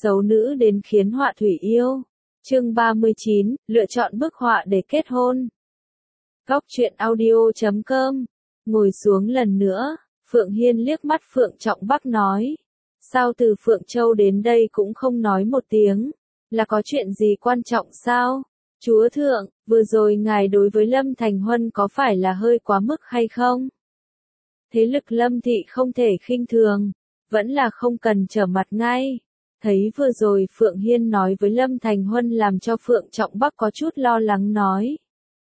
Xấu nữ đến khiến họa thủy yêu. Chương 39, lựa chọn bức họa để kết hôn. Góc truyện audio.com. Ngồi xuống lần nữa, Phượng Hiên liếc mắt Phượng Trọng Bắc nói. Sao từ Phượng Châu đến đây cũng không nói một tiếng? Là có chuyện gì quan trọng sao? Chúa thượng, vừa rồi ngài đối với Lâm Thành Huân có phải là hơi quá mức hay không? Thế lực Lâm thị không thể khinh thường, vẫn là không cần trở mặt ngay. Thấy vừa rồi Phượng Hiên nói với Lâm Thành Huân làm cho Phượng Trọng Bắc có chút lo lắng nói.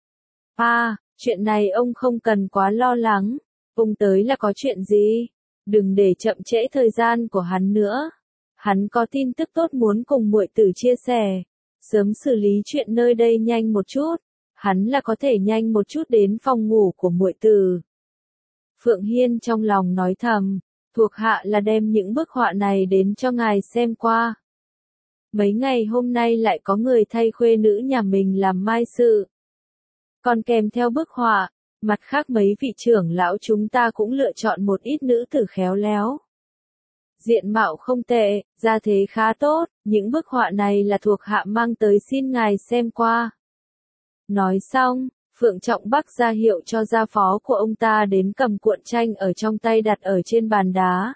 Chuyện này ông không cần quá lo lắng, ông tới là có chuyện gì? Đừng để chậm trễ thời gian của hắn nữa. Hắn có tin tức tốt muốn cùng muội tử chia sẻ, sớm xử lý chuyện nơi đây nhanh một chút, hắn là có thể nhanh một chút đến phòng ngủ của muội tử. Phượng Hiên trong lòng nói thầm, thuộc hạ là đem những bức họa này đến cho ngài xem qua. Mấy ngày hôm nay lại có người thay khuê nữ nhà mình làm mai sự. Còn kèm theo bức họa, mặt khác mấy vị trưởng lão chúng ta cũng lựa chọn một ít nữ tử khéo léo. Diện mạo không tệ, gia thế khá tốt, những bức họa này là thuộc hạ mang tới xin ngài xem qua. Nói xong, Phượng Trọng Bắc ra hiệu cho gia phó của ông ta đến cầm cuộn tranh ở trong tay đặt ở trên bàn đá.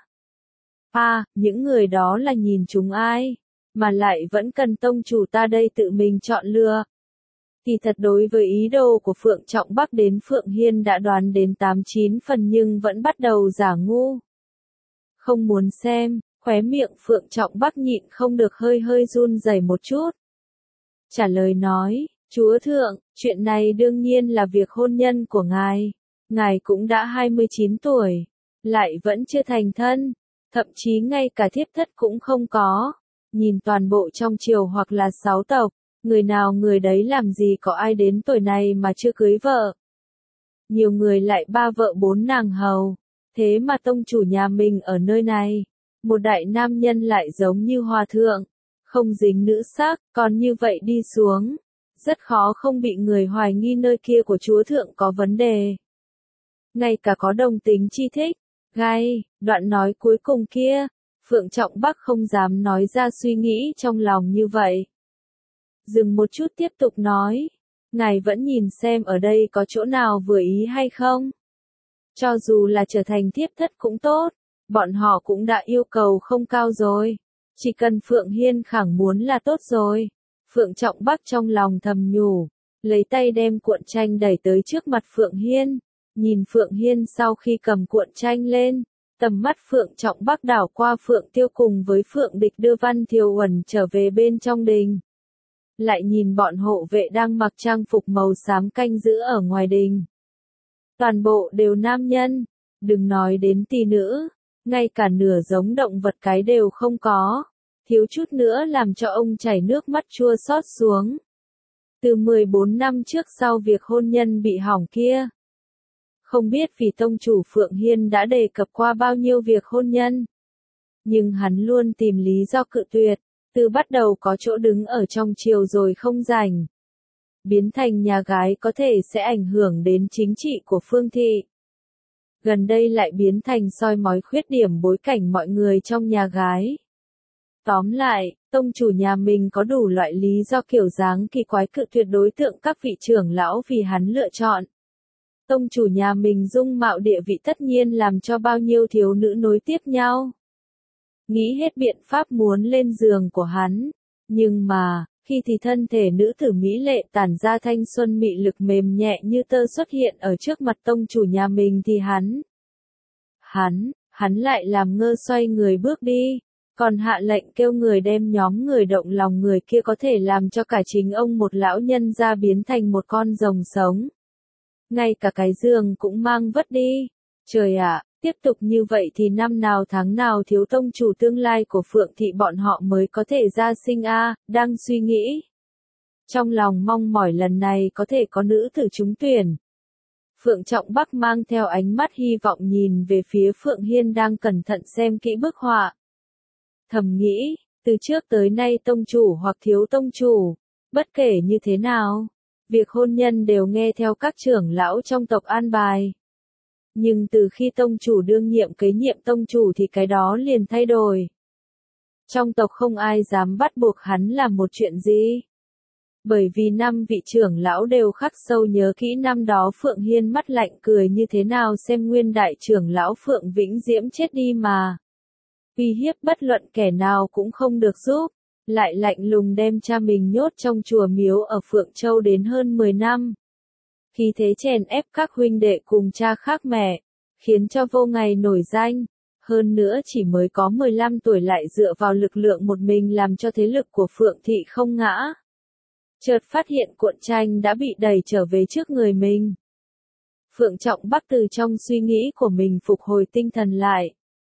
Những người đó là nhìn chúng ai, mà lại vẫn cần tông chủ ta đây tự mình chọn lựa. Thì thật đối với ý đồ của Phượng Trọng Bắc đến Phượng Hiên đã đoán đến 8-9 phần nhưng vẫn bắt đầu giả ngu. Không muốn xem, khóe miệng Phượng Trọng Bắc nhịn không được hơi hơi run rẩy một chút. Trả lời nói, chúa thượng, chuyện này đương nhiên là việc hôn nhân của ngài. Ngài cũng đã 29 tuổi, lại vẫn chưa thành thân, thậm chí ngay cả thiếp thất cũng không có. Nhìn toàn bộ trong triều hoặc là 6 tộc, người nào người đấy làm gì có ai đến tuổi này mà chưa cưới vợ. Nhiều người lại 3 vợ 4 nàng hầu. Thế mà tông chủ nhà mình ở nơi này, một đại nam nhân lại giống như hòa thượng, không dính nữ sắc, còn như vậy đi xuống, rất khó không bị người hoài nghi nơi kia của chúa thượng có vấn đề. Ngay cả có đồng tính chi thích, đoạn nói cuối cùng kia, Phượng Trọng Bắc không dám nói ra suy nghĩ trong lòng như vậy. Dừng một chút tiếp tục nói, ngài vẫn nhìn xem ở đây có chỗ nào vừa ý hay không? Cho dù là trở thành thiếp thất cũng tốt, bọn họ cũng đã yêu cầu không cao rồi. Chỉ cần Phượng Hiên khẳng muốn là tốt rồi. Phượng Trọng Bắc trong lòng thầm nhủ, lấy tay đem cuộn tranh đẩy tới trước mặt Phượng Hiên. Nhìn Phượng Hiên sau khi cầm cuộn tranh lên, tầm mắt Phượng Trọng Bắc đảo qua Phượng Tiêu cùng với Phượng Địch đưa Văn Thiều Uẩn trở về bên trong đình. Lại nhìn bọn hộ vệ đang mặc trang phục màu xám canh giữ ở ngoài đình. Toàn bộ đều nam nhân, đừng nói đến tỷ nữ, ngay cả nửa giống động vật cái đều không có, thiếu chút nữa làm cho ông chảy nước mắt chua xót xuống. Từ 14 năm trước sau việc hôn nhân bị hỏng kia, không biết vì tông chủ Phượng Hiên đã đề cập qua bao nhiêu việc hôn nhân, nhưng hắn luôn tìm lý do cự tuyệt, từ bắt đầu có chỗ đứng ở trong triều rồi không rảnh. Biến thành nhà gái có thể sẽ ảnh hưởng đến chính trị của phương thị. Gần đây lại biến thành soi mói khuyết điểm bối cảnh mọi người trong nhà gái. Tóm lại, tông chủ nhà mình có đủ loại lý do kiểu dáng kỳ quái cự tuyệt đối tượng các vị trưởng lão vì hắn lựa chọn. Tông chủ nhà mình dung mạo địa vị tất nhiên làm cho bao nhiêu thiếu nữ nối tiếp nhau. Nghĩ hết biện pháp muốn lên giường của hắn, nhưng mà, khi thì thân thể nữ tử mỹ lệ tản ra thanh xuân mị lực mềm nhẹ như tơ xuất hiện ở trước mặt tông chủ nhà mình thì hắn lại làm ngơ xoay người bước đi, còn hạ lệnh kêu người đem nhóm người động lòng người kia có thể làm cho cả chính ông một lão nhân ra biến thành một con rồng sống. Ngay cả cái giường cũng mang vất đi. Trời ạ, tiếp tục như vậy thì năm nào tháng nào thiếu tông chủ tương lai của Phượng thị bọn họ mới có thể ra sinh đang suy nghĩ. Trong lòng mong mỏi lần này có thể có nữ tử trúng tuyển. Phượng Trọng Bắc mang theo ánh mắt hy vọng nhìn về phía Phượng Hiên đang cẩn thận xem kỹ bức họa. Thầm nghĩ, từ trước tới nay tông chủ hoặc thiếu tông chủ, bất kể như thế nào, việc hôn nhân đều nghe theo các trưởng lão trong tộc an bài. Nhưng từ khi tông chủ đương nhiệm kế nhiệm tông chủ thì cái đó liền thay đổi. Trong tộc không ai dám bắt buộc hắn làm một chuyện gì. Bởi vì 5 vị trưởng lão đều khắc sâu nhớ kỹ năm đó Phượng Hiên mắt lạnh cười như thế nào xem nguyên đại trưởng lão Phượng Vĩnh Diễm chết đi mà. Uy hiếp bất luận kẻ nào cũng không được giúp, lại lạnh lùng đem cha mình nhốt trong chùa miếu ở Phượng Châu đến hơn 10 năm. Khi thế chèn ép các huynh đệ cùng cha khác mẹ, khiến cho vô ngày nổi danh. Hơn nữa chỉ mới có 15 tuổi lại dựa vào lực lượng một mình làm cho thế lực của Phượng Thị không ngã. Chợt phát hiện cuộn tranh đã bị đẩy trở về trước người mình. Phượng Trọng Bắc từ trong suy nghĩ của mình phục hồi tinh thần lại.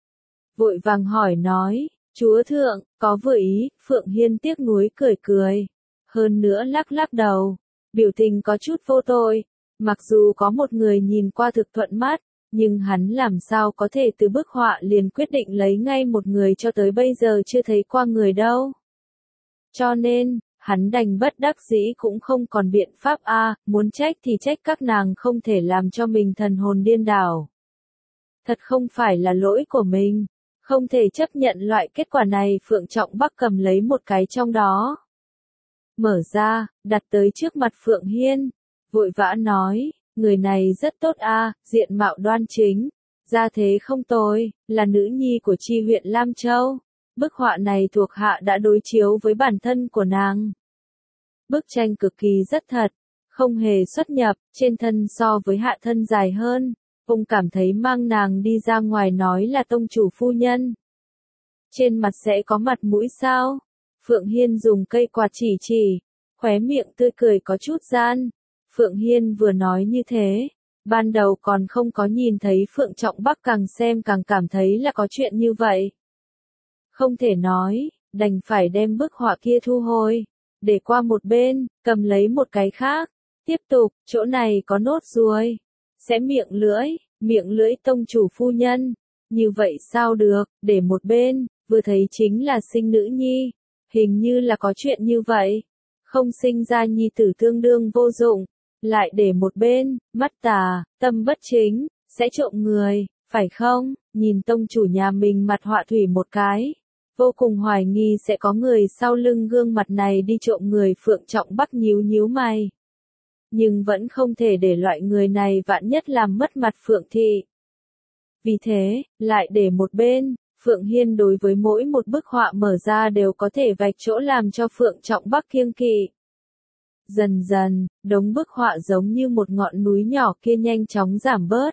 Vội vàng hỏi nói, chúa thượng, có vừa ý, Phượng Hiên tiếc nuối cười cười. Hơn nữa lắc lắc đầu, biểu tình có chút vô tội. Mặc dù có một người nhìn qua thực thuận mắt, nhưng hắn làm sao có thể từ bức họa liền quyết định lấy ngay một người cho tới bây giờ chưa thấy qua người đâu. Cho nên, hắn đành bất đắc dĩ cũng không còn biện pháp muốn trách thì trách các nàng không thể làm cho mình thần hồn điên đảo. Thật không phải là lỗi của mình, không thể chấp nhận loại kết quả này. Phượng Trọng Bắc cầm lấy một cái trong đó. Mở ra, đặt tới trước mặt Phượng Hiên, vội vã nói, người này rất tốt diện mạo đoan chính, gia thế không tồi, là nữ nhi của chi huyện Lam Châu. Bức họa này thuộc hạ đã đối chiếu với bản thân của nàng. Bức tranh cực kỳ rất thật, không hề xuất nhập, trên thân so với hạ thân dài hơn. Ông cảm thấy mang nàng đi ra ngoài nói là tông chủ phu nhân. Trên mặt sẽ có mặt mũi sao? Phượng Hiên dùng cây quạt chỉ, khóe miệng tươi cười có chút gian. Phượng Hiên vừa nói như thế, ban đầu còn không có nhìn thấy Phượng Trọng Bắc càng xem càng cảm thấy là có chuyện như vậy. Không thể nói, đành phải đem bức họa kia thu hồi, để qua một bên, cầm lấy một cái khác. Tiếp tục, chỗ này có nốt ruồi. Sẽ miệng lưỡi tông chủ phu nhân. Như vậy sao được, để một bên, vừa thấy chính là sinh nữ nhi. Hình như là có chuyện như vậy. Không sinh ra nhi tử tương đương vô dụng. Lại để một bên, mắt tà, tâm bất chính, sẽ trộm người, phải không? Nhìn tông chủ nhà mình mặt họa thủy một cái. Vô cùng hoài nghi sẽ có người sau lưng gương mặt này đi trộm người. Phượng Trọng Bắc nhíu nhíu mày. Nhưng vẫn không thể để loại người này vạn nhất làm mất mặt Phượng Thị. Vì thế, lại để một bên, Phượng Hiên đối với mỗi một bức họa mở ra đều có thể vạch chỗ làm cho Phượng Trọng Bắc kiêng kỵ. Dần dần, đống bức họa giống như một ngọn núi nhỏ kia nhanh chóng giảm bớt.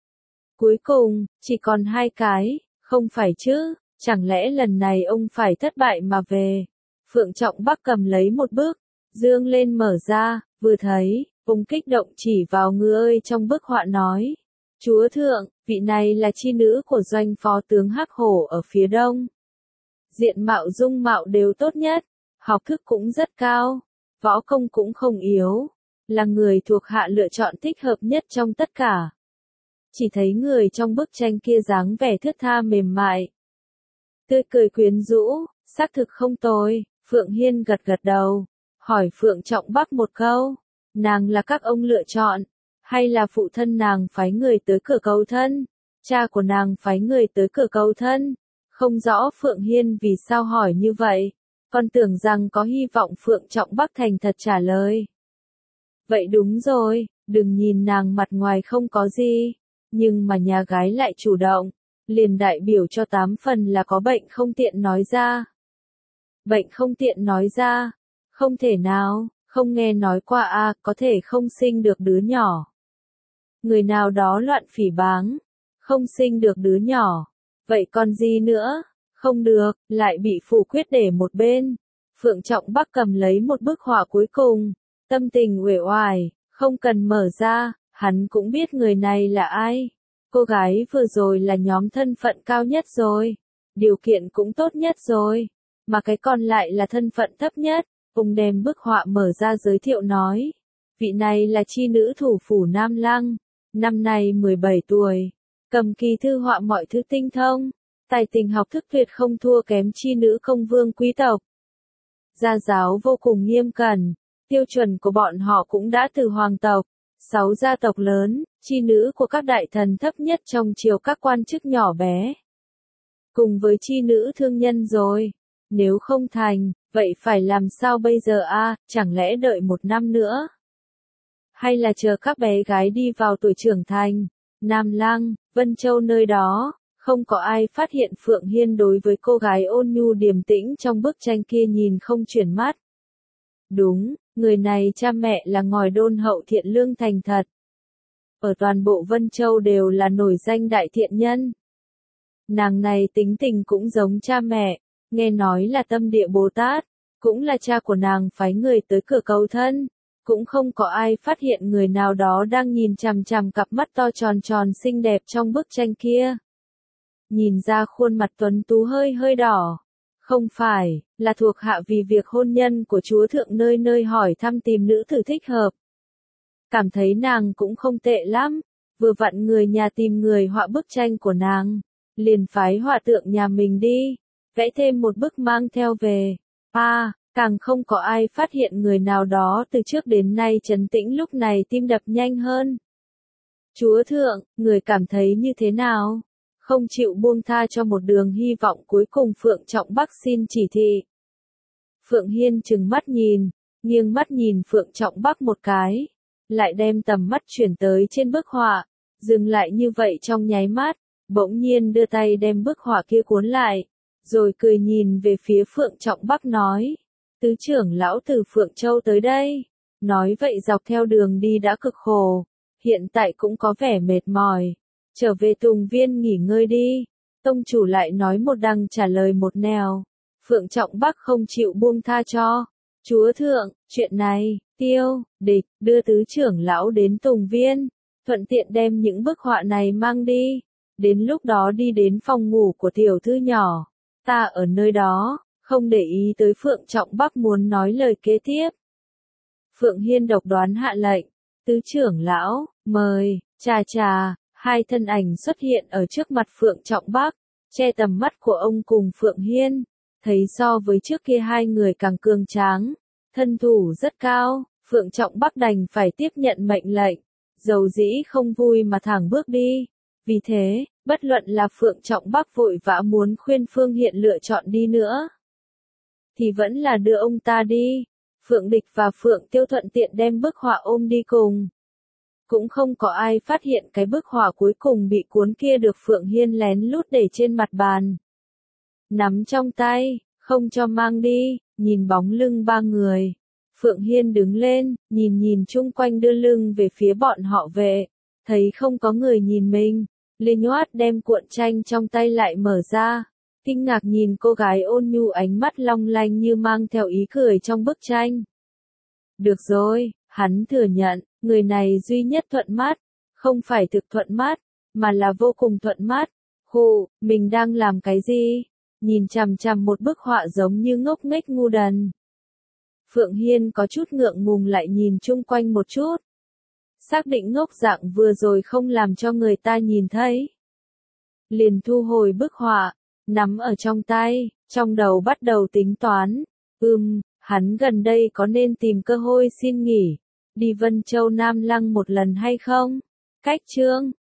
Cuối cùng, chỉ còn 2 cái, không phải chứ, chẳng lẽ lần này ông phải thất bại mà về. Phượng Trọng Bắc cầm lấy một bức, dương lên mở ra, vừa thấy, ông kích động chỉ vào người ơi trong bức họa nói. Chúa thượng, vị này là chi nữ của doanh phó tướng Hắc Hổ ở phía đông. Diện mạo dung mạo đều tốt nhất, học thức cũng rất cao, võ công cũng không yếu, là người thuộc hạ lựa chọn thích hợp nhất trong tất cả. Chỉ thấy người trong bức tranh kia dáng vẻ thướt tha mềm mại, tươi cười quyến rũ, xác thực không tồi. Phượng Hiên gật gật đầu, hỏi Phượng Trọng Bắc một câu, nàng là các ông lựa chọn, hay là phụ thân nàng phái người tới cửa cầu thân, cha của nàng phái người tới cửa cầu thân? Không rõ Phượng Hiên vì sao hỏi như vậy, còn tưởng rằng có hy vọng Phượng Trọng Bắc thành thật trả lời. Vậy đúng rồi, đừng nhìn nàng mặt ngoài không có gì, nhưng mà nhà gái lại chủ động, liền đại biểu cho 8 phần là có bệnh không tiện nói ra. Bệnh không tiện nói ra, không thể nào, không nghe nói qua có thể không sinh được đứa nhỏ. Người nào đó loạn phỉ báng, không sinh được đứa nhỏ, vậy còn gì nữa, không được, lại bị phủ quyết để một bên. Phượng Trọng Bắc cầm lấy một bức họa cuối cùng, tâm tình uể oải, không cần mở ra, hắn cũng biết người này là ai. Cô gái vừa rồi là nhóm thân phận cao nhất rồi, điều kiện cũng tốt nhất rồi, mà cái còn lại là thân phận thấp nhất. Ông đem bức họa mở ra giới thiệu nói, vị này là chi nữ thủ phủ Nam Lăng, năm nay 17 tuổi, cầm kỳ thư họa mọi thứ tinh thông, tài tình học thức tuyệt không thua kém chi nữ công vương quý tộc. Gia giáo vô cùng nghiêm cẩn, tiêu chuẩn của bọn họ cũng đã từ hoàng tộc, 6 gia tộc lớn, chi nữ của các đại thần thấp nhất trong triều các quan chức nhỏ bé. Cùng với chi nữ thương nhân rồi, Nếu không thành, vậy phải làm sao bây giờ a? Chẳng lẽ đợi 1 năm nữa? Hay là chờ các bé gái đi vào tuổi trưởng thành? Nam Lăng, Vân Châu nơi đó, không có ai phát hiện Phượng Hiên đối với cô gái ôn nhu điềm tĩnh trong bức tranh kia nhìn không chuyển mắt. Đúng, người này cha mẹ là ngòi đôn hậu thiện lương thành thật. Ở toàn bộ Vân Châu đều là nổi danh đại thiện nhân. Nàng này tính tình cũng giống cha mẹ, nghe nói là Tâm Địa Bồ Tát, cũng là cha của nàng phái người tới cửa cầu thân, cũng không có ai phát hiện người nào đó đang nhìn chằm chằm cặp mắt to tròn tròn xinh đẹp trong bức tranh kia. Nhìn ra khuôn mặt tuấn tú hơi hơi đỏ. Không phải, là thuộc hạ vì việc hôn nhân của chúa thượng nơi nơi hỏi thăm tìm nữ tử thích hợp. Cảm thấy nàng cũng không tệ lắm, vừa vặn người nhà tìm người họa bức tranh của nàng, liền phái họa tượng nhà mình đi, vẽ thêm một bức mang theo về. Càng không có ai phát hiện người nào đó từ trước đến nay trấn tĩnh lúc này tim đập nhanh hơn. Chúa thượng, người cảm thấy như thế nào? Không chịu buông tha cho một đường hy vọng cuối cùng Phượng Trọng Bắc xin chỉ thị. Phượng Hiên trừng mắt nhìn, nghiêng mắt nhìn Phượng Trọng Bắc một cái, lại đem tầm mắt chuyển tới trên bức họa, dừng lại như vậy trong nháy mắt, bỗng nhiên đưa tay đem bức họa kia cuốn lại, rồi cười nhìn về phía Phượng Trọng Bắc nói, tứ trưởng lão từ Phượng Châu tới đây, nói vậy dọc theo đường đi đã cực khổ, hiện tại cũng có vẻ mệt mỏi. Trở về Tùng Viên nghỉ ngơi đi. Tông chủ lại nói một đằng trả lời một nẻo. Phượng Trọng Bắc không chịu buông tha cho. Chúa thượng, chuyện này, Tiêu, Địch, đưa tứ trưởng lão đến Tùng Viên. Thuận tiện đem những bức họa này mang đi. Đến lúc đó đi đến phòng ngủ của tiểu thư nhỏ. Ta ở nơi đó, không để ý tới Phượng Trọng Bắc muốn nói lời kế tiếp. Phượng Hiên độc đoán hạ lệnh. Tứ trưởng lão, mời, chà. Hai thân ảnh xuất hiện ở trước mặt Phượng Trọng Bắc, che tầm mắt của ông cùng Phượng Hiên, thấy so với trước kia hai người càng cường tráng, thân thủ rất cao, Phượng Trọng Bắc đành phải tiếp nhận mệnh lệnh, dầu dĩ không vui mà thẳng bước đi. Vì thế, bất luận là Phượng Trọng Bắc vội vã muốn khuyên Phương Hiện lựa chọn đi nữa, thì vẫn là đưa ông ta đi. Phượng Địch và Phượng Tiêu thuận tiện đem bức họa ôm đi cùng. Cũng không có ai phát hiện cái bức họa cuối cùng bị cuốn kia được Phượng Hiên lén lút để trên mặt bàn. Nắm trong tay, không cho mang đi, nhìn bóng lưng ba người. Phượng Hiên đứng lên, nhìn chung quanh đưa lưng về phía bọn họ về. Thấy không có người nhìn mình, liền nhoát đem cuộn tranh trong tay lại mở ra. Kinh ngạc nhìn cô gái ôn nhu ánh mắt long lanh như mang theo ý cười trong bức tranh. Được rồi, hắn thừa nhận. Người này duy nhất thuận mắt, không phải thực thuận mắt, mà là vô cùng thuận mắt. Mình đang làm cái gì? Nhìn chằm chằm một bức họa giống như ngốc nghếch ngu đần. Phượng Hiên có chút ngượng ngùng lại nhìn chung quanh một chút. Xác định ngốc dạng vừa rồi không làm cho người ta nhìn thấy. Liền thu hồi bức họa, nắm ở trong tay, trong đầu bắt đầu tính toán. Hắn gần đây có nên tìm cơ hội xin nghỉ. Đi Vân Châu Nam Lăng một lần hay không? Cách chương